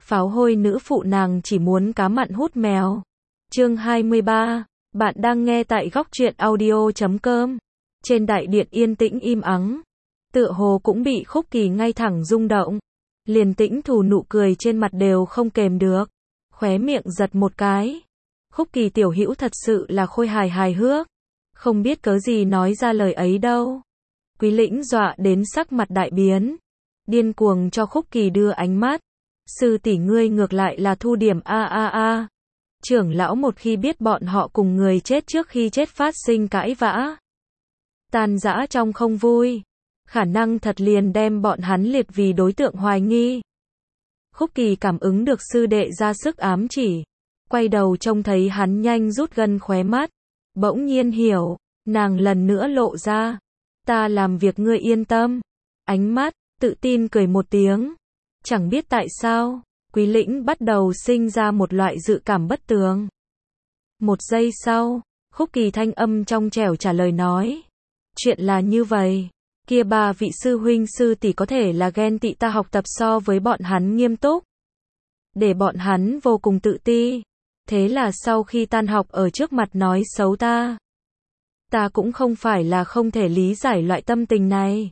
Pháo hôi nữ phụ nàng chỉ muốn cá mặn hút mèo. Chương 23. Bạn đang nghe tại góc truyện audio.com. Trên đại điện yên tĩnh im ắng. Tựa hồ cũng bị Khúc Kỳ ngay thẳng rung động. Liền Tĩnh Thù nụ cười trên mặt đều không kềm được. Khóe miệng giật một cái. Khúc Kỳ tiểu hữu thật sự là khôi hài hài hước. Không biết cớ gì nói ra lời ấy đâu. Quý Lĩnh dọa đến sắc mặt đại biến. Điên cuồng cho Khúc Kỳ đưa ánh mắt. Sư tỷ ngươi ngược lại là thu điểm a. Trưởng lão một khi biết bọn họ cùng người chết trước khi chết phát sinh cãi vã, tan rã trong không vui, khả năng thật liền đem bọn hắn liệt vì đối tượng hoài nghi. Khúc Kỳ cảm ứng được sư đệ ra sức ám chỉ, quay đầu trông thấy hắn nhanh rút gân khóe mắt, bỗng nhiên hiểu, nàng lần nữa lộ ra, ta làm việc ngươi yên tâm, ánh mắt, tự tin cười một tiếng. Chẳng biết tại sao, Quý Lĩnh bắt đầu sinh ra một loại dự cảm bất tường. Một giây sau, Khúc Kỳ thanh âm trong trẻo trả lời nói. Chuyện là như vậy, kia ba vị sư huynh sư tỷ có thể là ghen tị ta học tập so với bọn hắn nghiêm túc. Để bọn hắn vô cùng tự ti. Thế là sau khi tan học ở trước mặt nói xấu ta. Ta cũng không phải là không thể lý giải loại tâm tình này.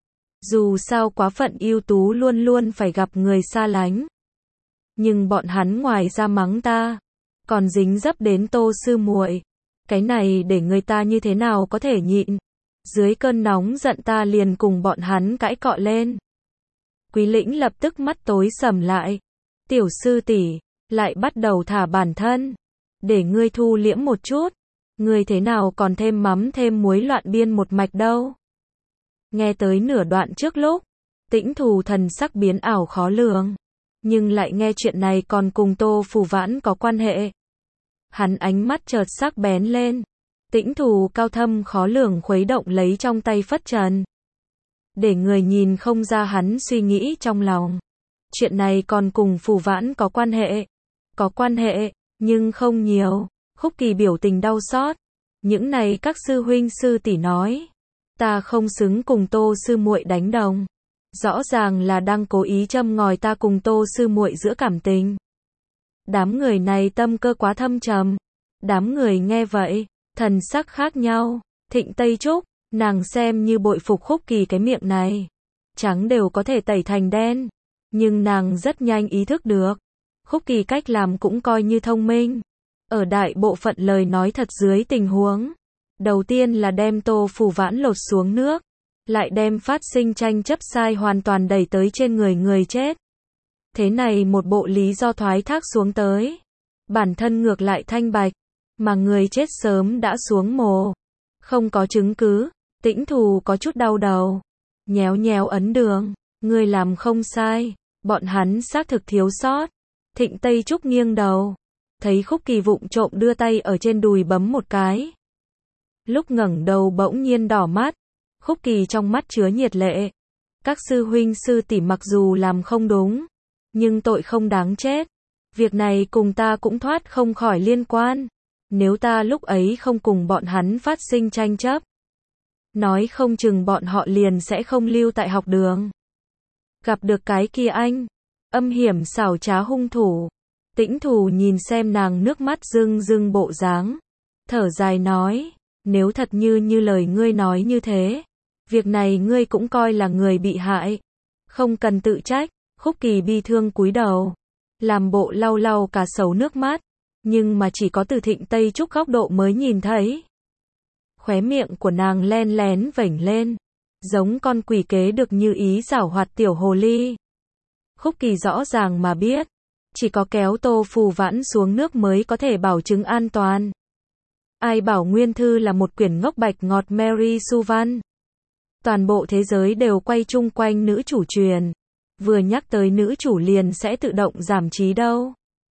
Dù sao quá phận ưu tú luôn luôn phải gặp người xa lánh. Nhưng bọn hắn ngoài ra mắng ta, còn dính dấp đến Tô sư muội. Cái này để người ta như thế nào có thể nhịn. Dưới cơn nóng giận ta liền cùng bọn hắn cãi cọ lên. Quý Lĩnh lập tức mắt tối sầm lại. Tiểu sư tỷ, lại bắt đầu thả bản thân. Để ngươi thu liễm một chút. Ngươi thế nào còn thêm mắm thêm muối loạn biên một mạch đâu. Nghe tới nửa đoạn trước lúc, Tĩnh Thù thần sắc biến ảo khó lường, nhưng lại nghe chuyện này còn cùng Tô Phù Vãn có quan hệ. Hắn ánh mắt chợt sắc bén lên, Tĩnh Thù cao thâm khó lường khuấy động lấy trong tay phất trần. Để người nhìn không ra hắn suy nghĩ trong lòng. Chuyện này còn cùng Phù Vãn có quan hệ. Có quan hệ, nhưng không nhiều. Khúc Kỳ biểu tình đau xót. Những này các sư huynh sư tỷ nói. Ta không xứng cùng Tô sư muội đánh đồng. Rõ ràng là đang cố ý châm ngòi ta cùng Tô sư muội giữa cảm tình. Đám người này tâm cơ quá thâm trầm. Đám người nghe vậy, thần sắc khác nhau. Thịnh Tây Trúc, nàng xem như bội phục Khúc Kỳ cái miệng này. Trắng đều có thể tẩy thành đen. Nhưng nàng rất nhanh ý thức được. Khúc Kỳ cách làm cũng coi như thông minh. Ở đại bộ phận lời nói thật dưới tình huống. Đầu tiên là đem Tô Phù Vãn lột xuống nước, lại đem phát sinh tranh chấp sai hoàn toàn đẩy tới trên người chết. Thế này một bộ lý do thoái thác xuống tới. Bản thân ngược lại thanh bạch, mà người chết sớm đã xuống mồ. Không có chứng cứ, Tĩnh Thù có chút đau đầu. Nhéo nhéo ấn đường, ngươi làm không sai, bọn hắn xác thực thiếu sót. Thịnh Tây Trúc nghiêng đầu, thấy Khúc Kỳ vụng trộm đưa tay ở trên đùi bấm một cái. Lúc ngẩng đầu bỗng nhiên đỏ mắt, Khúc Kỳ trong mắt chứa nhiệt lệ. Các sư huynh sư tỷ mặc dù làm không đúng, nhưng tội không đáng chết. Việc này cùng ta cũng thoát không khỏi liên quan. Nếu ta lúc ấy không cùng bọn hắn phát sinh tranh chấp, nói không chừng bọn họ liền sẽ không lưu tại học đường. Gặp được cái kia anh, âm hiểm xảo trá hung thủ. Tĩnh Thù nhìn xem nàng nước mắt rưng rưng bộ dáng, thở dài nói. Nếu thật như lời ngươi nói như thế, việc này ngươi cũng coi là người bị hại. Không cần tự trách. Khúc Kỳ bi thương cúi đầu, làm bộ lau lau cả sầu nước mắt, nhưng mà chỉ có từ Thịnh Tây Trúc góc độ mới nhìn thấy. Khóe miệng của nàng len lén vểnh lên, giống con quỷ kế được như ý giảo hoạt tiểu hồ ly. Khúc Kỳ rõ ràng mà biết, chỉ có kéo Tô Phù Vãn xuống nước mới có thể bảo chứng an toàn. Ai bảo nguyên thư là một quyển ngốc bạch ngọt Mary Sue văn. Toàn bộ thế giới đều quay chung quanh nữ chủ truyền. Vừa nhắc tới nữ chủ liền sẽ tự động giảm trí đâu.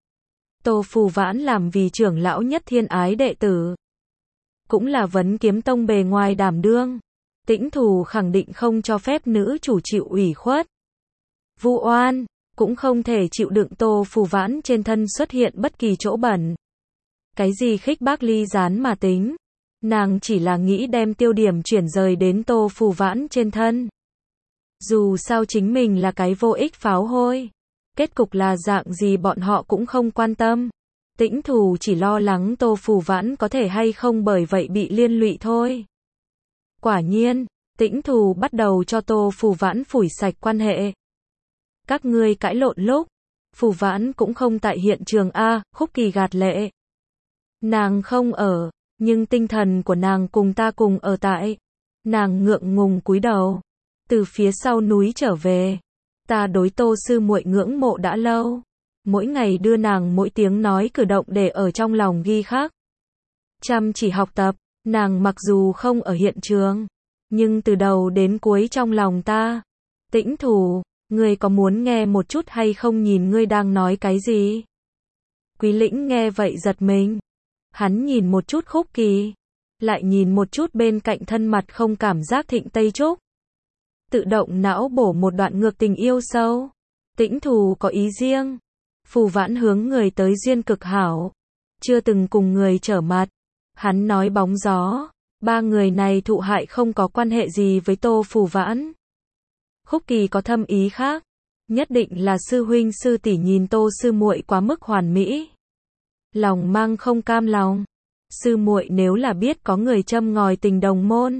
Tô Phù Vãn làm vì trưởng lão nhất thiên ái đệ tử. Cũng là vấn kiếm tông bề ngoài đảm đương. Tĩnh Thù khẳng định không cho phép nữ chủ chịu ủy khuất. Vu oan, cũng không thể chịu đựng Tô Phù Vãn trên thân xuất hiện bất kỳ chỗ bẩn. Cái gì khích bác ly gián mà tính. Nàng chỉ là nghĩ đem tiêu điểm chuyển rời đến Tô Phù Vãn trên thân. Dù sao chính mình là cái vô ích pháo hôi. Kết cục là dạng gì bọn họ cũng không quan tâm. Tĩnh Thù chỉ lo lắng Tô Phù Vãn có thể hay không bởi vậy bị liên lụy thôi. Quả nhiên, Tĩnh Thù bắt đầu cho Tô Phù Vãn phủi sạch quan hệ. Các ngươi cãi lộn lúc, Phù Vãn cũng không tại hiện trường a, Khúc Kỳ gạt lệ. Nàng không ở, nhưng tinh thần của nàng cùng ta cùng ở tại. Nàng ngượng ngùng cúi đầu, từ phía sau núi trở về. Ta đối Tô sư muội ngưỡng mộ đã lâu, mỗi ngày đưa nàng mỗi tiếng nói cử động để ở trong lòng ghi khắc. Chăm chỉ học tập, nàng mặc dù không ở hiện trường, nhưng từ đầu đến cuối trong lòng ta. Tĩnh Thù, ngươi có muốn nghe một chút hay không, nhìn ngươi đang nói cái gì? Quý Lĩnh nghe vậy giật mình. Hắn nhìn một chút Khúc Kỳ, lại nhìn một chút bên cạnh thân mặt không cảm giác Thịnh Tây Trúc. Tự động não bổ một đoạn ngược tình yêu sâu. Tĩnh Thù có ý riêng. Phù Vãn hướng người tới duyên cực hảo, chưa từng cùng người trở mặt. Hắn nói bóng gió, ba người này thụ hại không có quan hệ gì với Tô Phù Vãn. Khúc Kỳ có thâm ý khác, nhất định là sư huynh sư tỷ nhìn Tô sư muội quá mức hoàn mỹ, lòng mang không cam lòng. Sư muội nếu là biết có người châm ngòi tình đồng môn,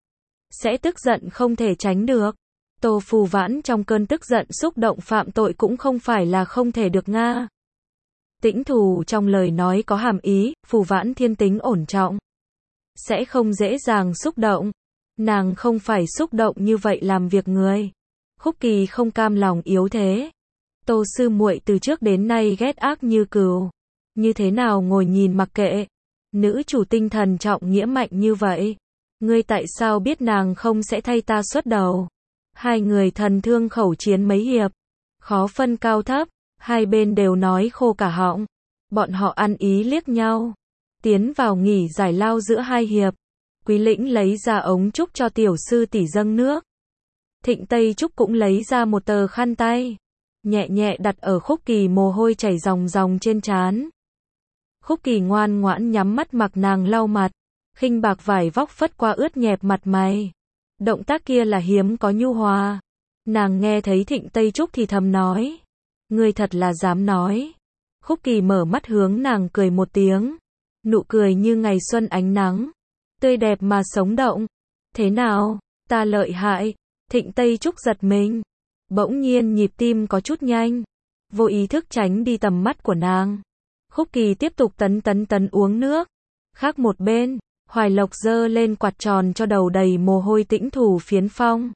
sẽ tức giận không thể tránh được. Tô Phù Vãn trong cơn tức giận xúc động phạm tội cũng không phải là không thể được nga. Tĩnh Thù trong lời nói có hàm ý, Phù Vãn thiên tính ổn trọng, sẽ không dễ dàng xúc động. Nàng không phải xúc động như vậy làm việc người. Khúc Kỳ không cam lòng yếu thế. Tô sư muội từ trước đến nay ghét ác như cừu, như thế nào ngồi nhìn mặc kệ. Nữ chủ tinh thần trọng nghĩa mạnh như vậy, ngươi tại sao biết nàng không sẽ thay ta xuất đầu? Hai người thần thương khẩu chiến mấy hiệp, khó phân cao thấp, hai bên đều nói khô cả họng. Bọn họ ăn ý liếc nhau, tiến vào nghỉ giải lao giữa hai hiệp. Quý Lĩnh lấy ra ống trúc cho tiểu sư tỷ dâng nước. Thịnh Tây Trúc cũng lấy ra một tờ khăn tay, nhẹ nhẹ đặt ở Khúc Kỳ mồ hôi chảy ròng ròng trên trán. Khúc Kỳ ngoan ngoãn nhắm mắt mặc nàng lau mặt, khinh bạc vải vóc phất qua ướt nhẹp mặt mày. Động tác kia là hiếm có nhu hòa. Nàng nghe thấy Thịnh Tây Trúc thì thầm nói, ngươi thật là dám nói. Khúc Kỳ mở mắt hướng nàng cười một tiếng, nụ cười như ngày xuân ánh nắng, tươi đẹp mà sống động. Thế nào, ta lợi hại? Thịnh Tây Trúc giật mình, bỗng nhiên nhịp tim có chút nhanh, vô ý thức tránh đi tầm mắt của nàng. Khúc Kỳ tiếp tục tấn uống nước. Khác một bên, Hoài Lộc giơ lên quạt tròn cho đầu đầy mồ hôi Tĩnh Thù phiến phong.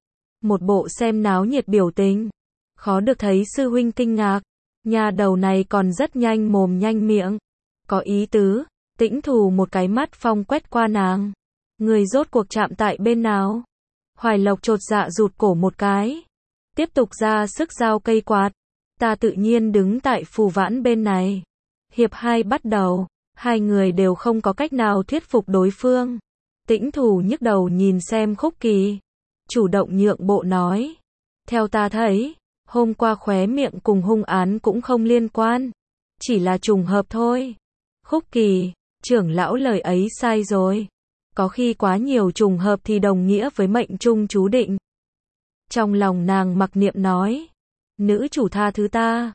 Một bộ xem náo nhiệt biểu tình. Khó được thấy sư huynh kinh ngạc, nhà đầu này còn rất nhanh mồm nhanh miệng. Có ý tứ. Tĩnh Thù một cái mắt phong quét qua nàng. Người rốt cuộc chạm tại bên nào? Hoài Lộc chột dạ rụt cổ một cái, tiếp tục ra sức giao cây quạt. Ta tự nhiên đứng tại Phù Vãn bên này. Hiệp 2 bắt đầu, hai người đều không có cách nào thuyết phục đối phương. Tĩnh Thù nhức đầu nhìn xem Khúc Kỳ, chủ động nhượng bộ nói, theo ta thấy, hôm qua khóe miệng cùng hung án cũng không liên quan, chỉ là trùng hợp thôi. Khúc Kỳ, trưởng lão lời ấy sai rồi. Có khi quá nhiều trùng hợp thì đồng nghĩa với mệnh trung chú định. Trong lòng nàng mặc niệm nói, nữ chủ tha thứ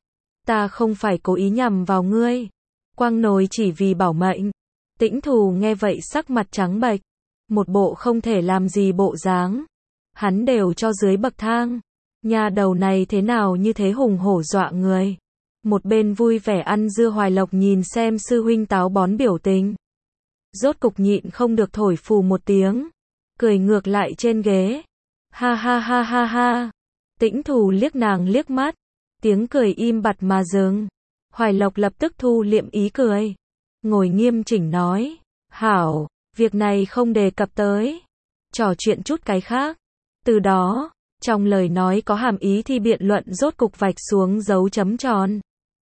ta không phải cố ý nhằm vào ngươi. Quang nồi chỉ vì bảo mệnh. Tĩnh Thù nghe vậy sắc mặt trắng bệch, một bộ không thể làm gì bộ dáng. Hắn đều cho dưới bậc thang, nhà đầu này thế nào như thế hùng hổ dọa người. Một bên vui vẻ ăn dưa Hoài Lộc nhìn xem sư huynh táo bón biểu tình, rốt cục nhịn không được thổi phù một tiếng, cười ngược lại trên ghế. Ha ha ha ha ha. Tĩnh Thù liếc nàng liếc mắt, tiếng cười im bặt mà dừng. Hoài Lộc lập tức thu liệm ý cười, ngồi nghiêm chỉnh nói, hảo, việc này không đề cập tới, trò chuyện chút cái khác. Từ đó, trong lời nói có hàm ý thì biện luận rốt cục vạch xuống dấu chấm tròn.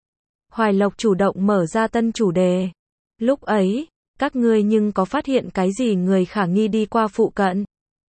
Hoài Lộc chủ động mở ra tân chủ đề. Lúc ấy, các ngươi nhưng có phát hiện cái gì người khả nghi đi qua phụ cận?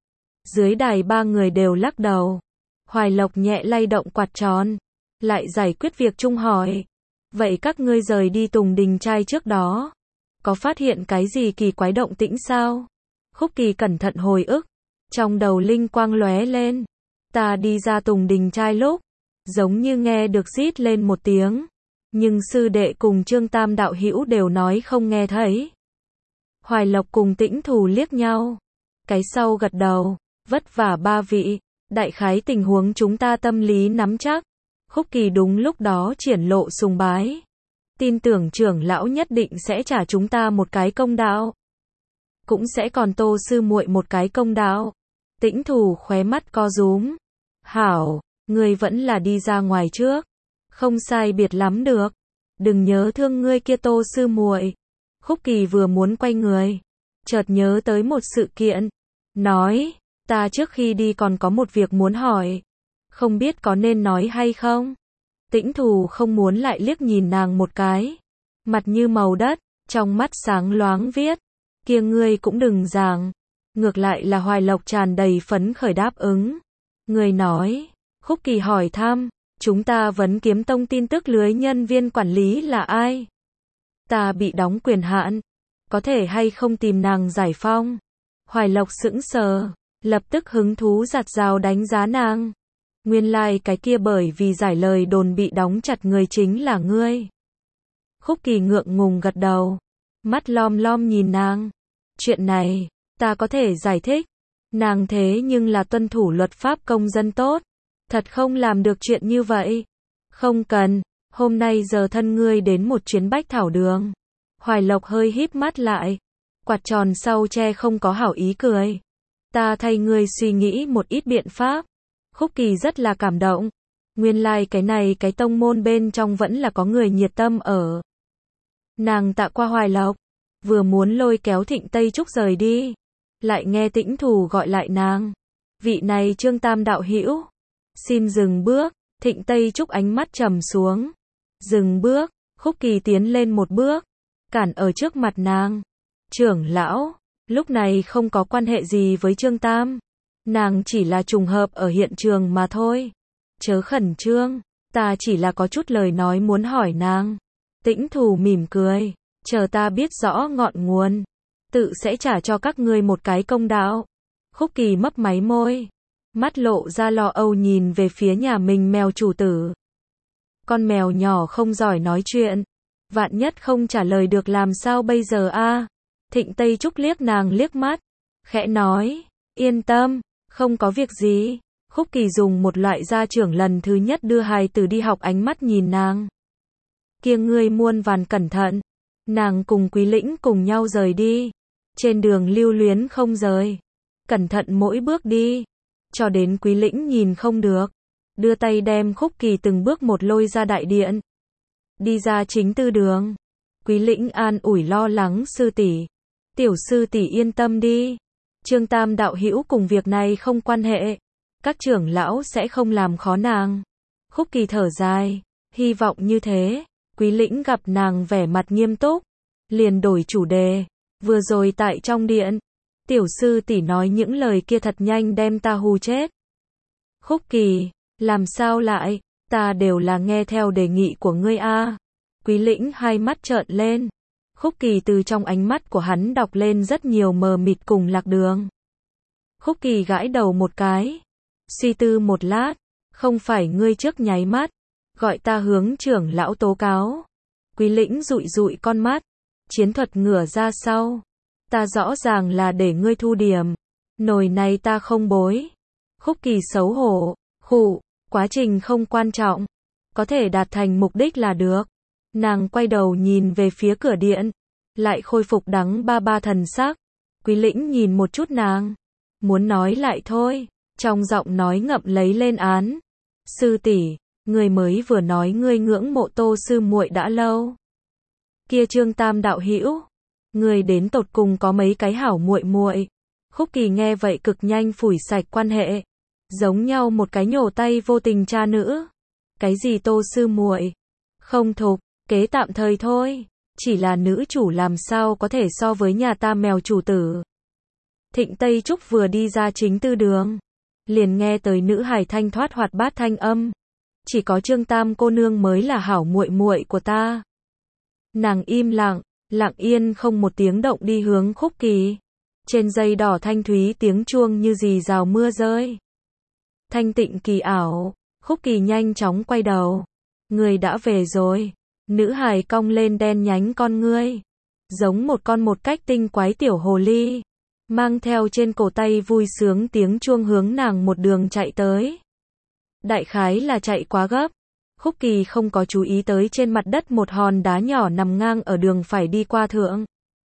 Dưới đài ba người đều lắc đầu. Hoài Lộc nhẹ lay động quạt tròn, lại giải quyết việc chung hỏi. Vậy các ngươi rời đi Tùng Đình trai trước đó, có phát hiện cái gì kỳ quái động tĩnh sao? Khúc Kỳ cẩn thận hồi ức, trong đầu linh quang lóe lên. Ta đi ra Tùng Đình trai lúc, giống như nghe được rít lên một tiếng. Nhưng sư đệ cùng Trương Tam đạo hữu đều nói không nghe thấy. Hoài Lộc cùng Tĩnh Thù liếc nhau. Cái sau gật đầu, vất vả ba vị, đại khái tình huống chúng ta tâm lý nắm chắc. Khúc Kỳ đúng lúc đó triển lộ sùng bái. Tin tưởng trưởng lão nhất định sẽ trả chúng ta một cái công đạo. Cũng sẽ còn Tô sư muội một cái công đạo. Tĩnh Thù khóe mắt co rúm. Hảo, ngươi vẫn là đi ra ngoài trước. Không sai biệt lắm được. Đừng nhớ thương ngươi kia Tô sư muội. Khúc Kỳ vừa muốn quay người, chợt nhớ tới một sự kiện. Nói, ta trước khi đi còn có một việc muốn hỏi. Không biết có nên nói hay không? Tĩnh Thù không muốn lại liếc nhìn nàng một cái. Mặt như màu đất, trong mắt sáng loáng viết. Kia ngươi cũng đừng giảng. Ngược lại là Hoài Lộc tràn đầy phấn khởi đáp ứng. Người nói, Khúc Kỳ hỏi thăm, chúng ta vấn Kiếm Tông tin tức lưới nhân viên quản lý là ai? Ta bị đóng quyền hạn, có thể hay không tìm nàng giải phong? Hoài Lộc sững sờ, lập tức hứng thú giặt rào đánh giá nàng. Nguyên lai cái kia bởi vì giải lời đồn bị đóng chặt người chính là ngươi. Khúc Kỳ ngượng ngùng gật đầu, mắt lom lom nhìn nàng. Chuyện này, ta có thể giải thích. Nàng thế nhưng là tuân thủ luật pháp công dân tốt. Thật không làm được chuyện như vậy. Không cần, hôm nay giờ thân ngươi đến một chuyến Bách Thảo Đường. Hoài Lộc hơi híp mắt lại. Quạt tròn sau che không có hảo ý cười. Ta thay ngươi suy nghĩ một ít biện pháp. Khúc Kỳ rất là cảm động. Nguyên lai cái này cái tông môn bên trong vẫn là có người nhiệt tâm ở. Nàng tạ qua Hoài Lộc, vừa muốn lôi kéo Thịnh Tây Trúc rời đi, lại nghe Tĩnh Thù gọi lại nàng. Vị này Trương Tam đạo hữu, xin dừng bước. Thịnh Tây Trúc ánh mắt trầm xuống. Dừng bước. Khúc Kỳ tiến lên một bước, cản ở trước mặt nàng. Trưởng lão, lúc này không có quan hệ gì với Trương Tam. Nàng chỉ là trùng hợp ở hiện trường mà thôi. Chớ khẩn trương, ta chỉ là có chút lời nói muốn hỏi nàng. Tĩnh Thù mỉm cười, chờ ta biết rõ ngọn nguồn, tự sẽ trả cho các ngươi một cái công đạo. Khúc Kỳ mấp máy môi, mắt lộ ra lo âu nhìn về phía nhà mình mèo chủ tử. Con mèo nhỏ không giỏi nói chuyện, vạn nhất không trả lời được làm sao bây giờ a? Thịnh Tây Trúc liếc nàng liếc mắt, khẽ nói, yên tâm, không có việc gì. Khúc Kỳ dùng một loại gia trưởng lần thứ nhất đưa hài tử đi học ánh mắt nhìn nàng. Kia ngươi muôn vàn cẩn thận. Nàng cùng Quý Lĩnh cùng nhau rời đi. Trên đường lưu luyến không rời. Cẩn thận mỗi bước đi. Cho đến Quý Lĩnh nhìn không được, đưa tay đem Khúc Kỳ từng bước một lôi ra đại điện. Đi ra chính tư đường. Quý Lĩnh an ủi lo lắng sư tỷ. Tiểu sư tỷ yên tâm đi. Trương Tam đạo hữu cùng việc này không quan hệ. Các trưởng lão sẽ không làm khó nàng. Khúc Kỳ thở dài, hy vọng như thế. Quý Lĩnh gặp nàng vẻ mặt nghiêm túc, liền đổi chủ đề. Vừa rồi tại trong điện, tiểu sư tỷ nói những lời kia thật nhanh đem ta hù chết. Khúc Kỳ, làm sao lại, ta đều là nghe theo đề nghị của ngươi a. Quý Lĩnh hai mắt trợn lên. Khúc Kỳ từ trong ánh mắt của hắn đọc lên rất nhiều mờ mịt cùng lạc đường. Khúc Kỳ gãi đầu một cái, suy tư một lát, không phải ngươi trước nháy mắt, gọi ta hướng trưởng lão tố cáo. Quý Lĩnh dụi dụi con mắt, chiến thuật ngửa ra sau. Ta rõ ràng là để ngươi thu điểm, nồi này ta không bối. Khúc Kỳ xấu hổ, khụ, quá trình không quan trọng, có thể đạt thành mục đích là được. Nàng quay đầu nhìn về phía cửa điện, lại khôi phục đắng ba ba thần sắc. Quý Lĩnh nhìn một chút nàng, muốn nói lại thôi, trong giọng nói ngậm lấy lên án. Sư tỷ, người mới vừa nói ngươi ngưỡng mộ Tô sư muội đã lâu. Kia Trương Tam đạo hữu, người đến tột cùng có mấy cái hảo muội muội? Khúc Kỳ nghe vậy cực nhanh phủi sạch quan hệ, giống nhau một cái nhổ tay vô tình cha nữ. Cái gì Tô sư muội? Không thục, kế tạm thời thôi, chỉ là nữ chủ làm sao có thể so với nhà ta mèo chủ tử. Thịnh Tây Trúc vừa đi ra chính tư đường, liền nghe tới nữ hài thanh thoát hoạt bát thanh âm. Chỉ có Trương Tam cô nương mới là hảo muội muội của ta. Nàng im lặng, lặng yên không một tiếng động đi hướng Khúc Kỳ. Trên dây đỏ thanh thúy tiếng chuông như rì rào mưa rơi. Thanh tịnh kỳ ảo, Khúc Kỳ nhanh chóng quay đầu. Người đã về rồi. Nữ hài cong lên đen nhánh con ngươi. Giống một con một cách tinh quái tiểu hồ ly. Mang theo trên cổ tay vui sướng tiếng chuông hướng nàng một đường chạy tới. Đại khái là chạy quá gấp. Khúc Kỳ không có chú ý tới trên mặt đất một hòn đá nhỏ nằm ngang ở đường phải đi qua thượng.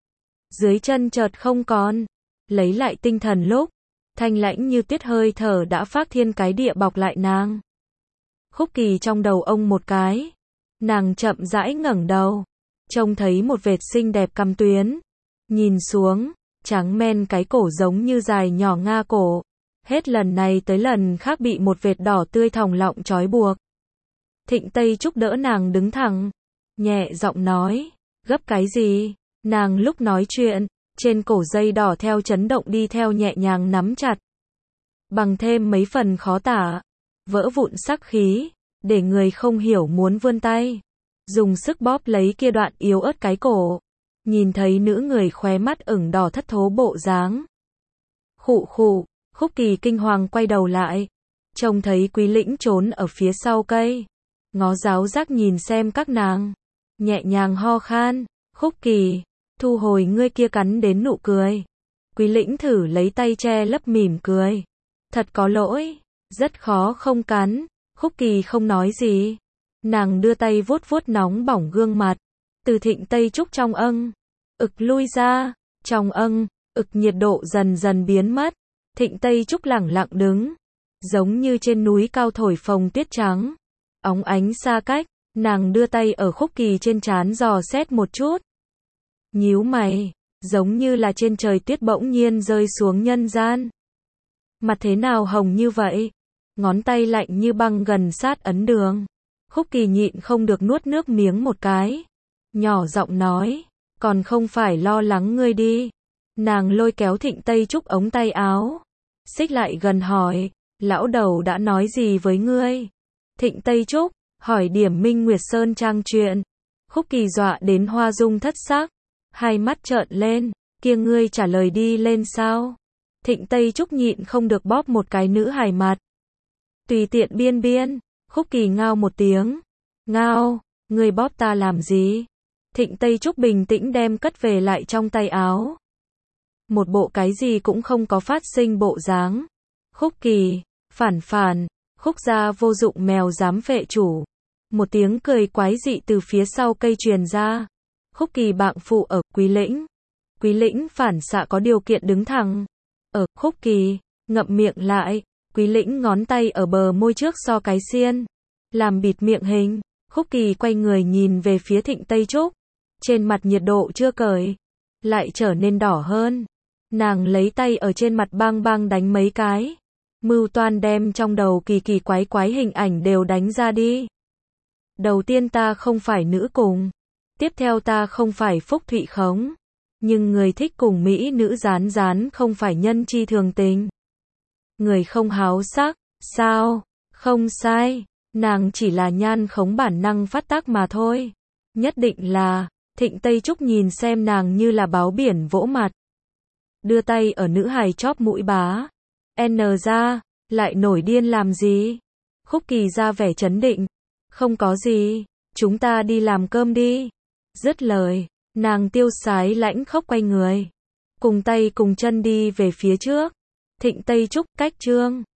Dưới chân chợt không còn. Lấy lại tinh thần lúc, thanh lãnh như tuyết hơi thở đã phác thiên cái địa bọc lại nàng. Khúc Kỳ trong đầu ông một cái. Nàng chậm rãi ngẩng đầu. Trông thấy một vệt xinh đẹp cằm tuyến. Nhìn xuống, trắng men cái cổ giống như dài nhỏ nga cổ. Hết lần này tới lần khác bị một vệt đỏ tươi thòng lọng trói buộc. Thịnh Tây Trúc đỡ nàng đứng thẳng. Nhẹ giọng nói. Gấp cái gì? Nàng lúc nói chuyện, trên cổ dây đỏ theo chấn động đi theo nhẹ nhàng nắm chặt. Bằng thêm mấy phần khó tả. Vỡ vụn sắc khí. Để người không hiểu muốn vươn tay. Dùng sức bóp lấy kia đoạn yếu ớt cái cổ. Nhìn thấy nữ người khóe mắt ửng đỏ thất thố bộ dáng. Khụ khụ, Khúc Kỳ kinh hoàng quay đầu lại. Trông thấy Quý Lĩnh trốn ở phía sau cây. Ngó giáo giác nhìn xem các nàng. Nhẹ nhàng ho khan. Khúc Kỳ, thu hồi ngươi kia cắn đến nụ cười. Quý Lĩnh thử lấy tay che lấp mỉm cười. Thật có lỗi. Rất khó không cắn. Khúc Kỳ không nói gì. Nàng đưa tay vuốt vuốt nóng bỏng gương mặt. Từ Thịnh Tây Trúc trong ực lui ra. Trong ực nhiệt độ dần dần biến mất. Thịnh Tây Trúc lẳng lặng đứng. Giống như trên núi cao thổi phồng tuyết trắng. Óng ánh xa cách. Nàng đưa tay ở Khúc Kỳ trên trán dò xét một chút. Nhíu mày. Giống như là trên trời tuyết bỗng nhiên rơi xuống nhân gian. Mặt thế nào hồng như vậy? Ngón tay lạnh như băng gần sát ấn đường. Khúc Kỳ nhịn không được nuốt nước miếng một cái. Nhỏ giọng nói. Còn không phải lo lắng ngươi đi. Nàng lôi kéo Thịnh Tây Trúc ống tay áo. Xích lại gần hỏi. Lão đầu đã nói gì với ngươi? Thịnh Tây Trúc hỏi điểm Minh Nguyệt Sơn Trang chuyện. Khúc Kỳ dọa đến hoa dung thất sắc. Hai mắt trợn lên. Kia ngươi trả lời đi lên sao? Thịnh Tây Trúc nhịn không được bóp một cái nữ hài mặt. Tùy tiện biên biên. Khúc Kỳ ngao một tiếng. Ngao, ngươi bóp ta làm gì? Thịnh Tây Trúc bình tĩnh đem cất về lại trong tay áo. Một bộ cái gì cũng không có phát sinh bộ dáng. Khúc Kỳ, phản, Khúc gia vô dụng mèo dám phệ chủ. Một tiếng cười quái dị từ phía sau cây truyền ra. Khúc Kỳ bạng phụ ở Quý Lĩnh. Quý Lĩnh phản xạ có điều kiện đứng thẳng. Ở Khúc Kỳ, ngậm miệng lại. Quý Lĩnh ngón tay ở bờ môi trước so cái xiên. Làm bịt miệng hình. Khúc Kỳ quay người nhìn về phía Thịnh Tây Trúc. Trên mặt nhiệt độ chưa cởi. Lại trở nên đỏ hơn. Nàng lấy tay ở trên mặt bang bang đánh mấy cái. Mưu toan đem trong đầu kỳ kỳ quái hình ảnh đều đánh ra đi. Đầu tiên ta không phải nữ cùng. Tiếp theo ta không phải phúc thụy khống. Nhưng người thích cùng mỹ nữ rán không phải nhân chi thường tình. Người không háo sắc, sao? Không sai, nàng chỉ là nhan khống bản năng phát tác mà thôi. Nhất định là, Thịnh Tây Trúc nhìn xem nàng như là báo biển vỗ mặt. Đưa tay ở nữ hài chóp mũi bá. N ra, lại nổi điên làm gì? Khúc Kỳ ra vẻ trấn định. Không có gì, chúng ta đi làm cơm đi. Dứt lời, nàng tiêu sái lãnh khốc quay người. Cùng tay cùng chân đi về phía trước. Thịnh Tây Trúc cách chương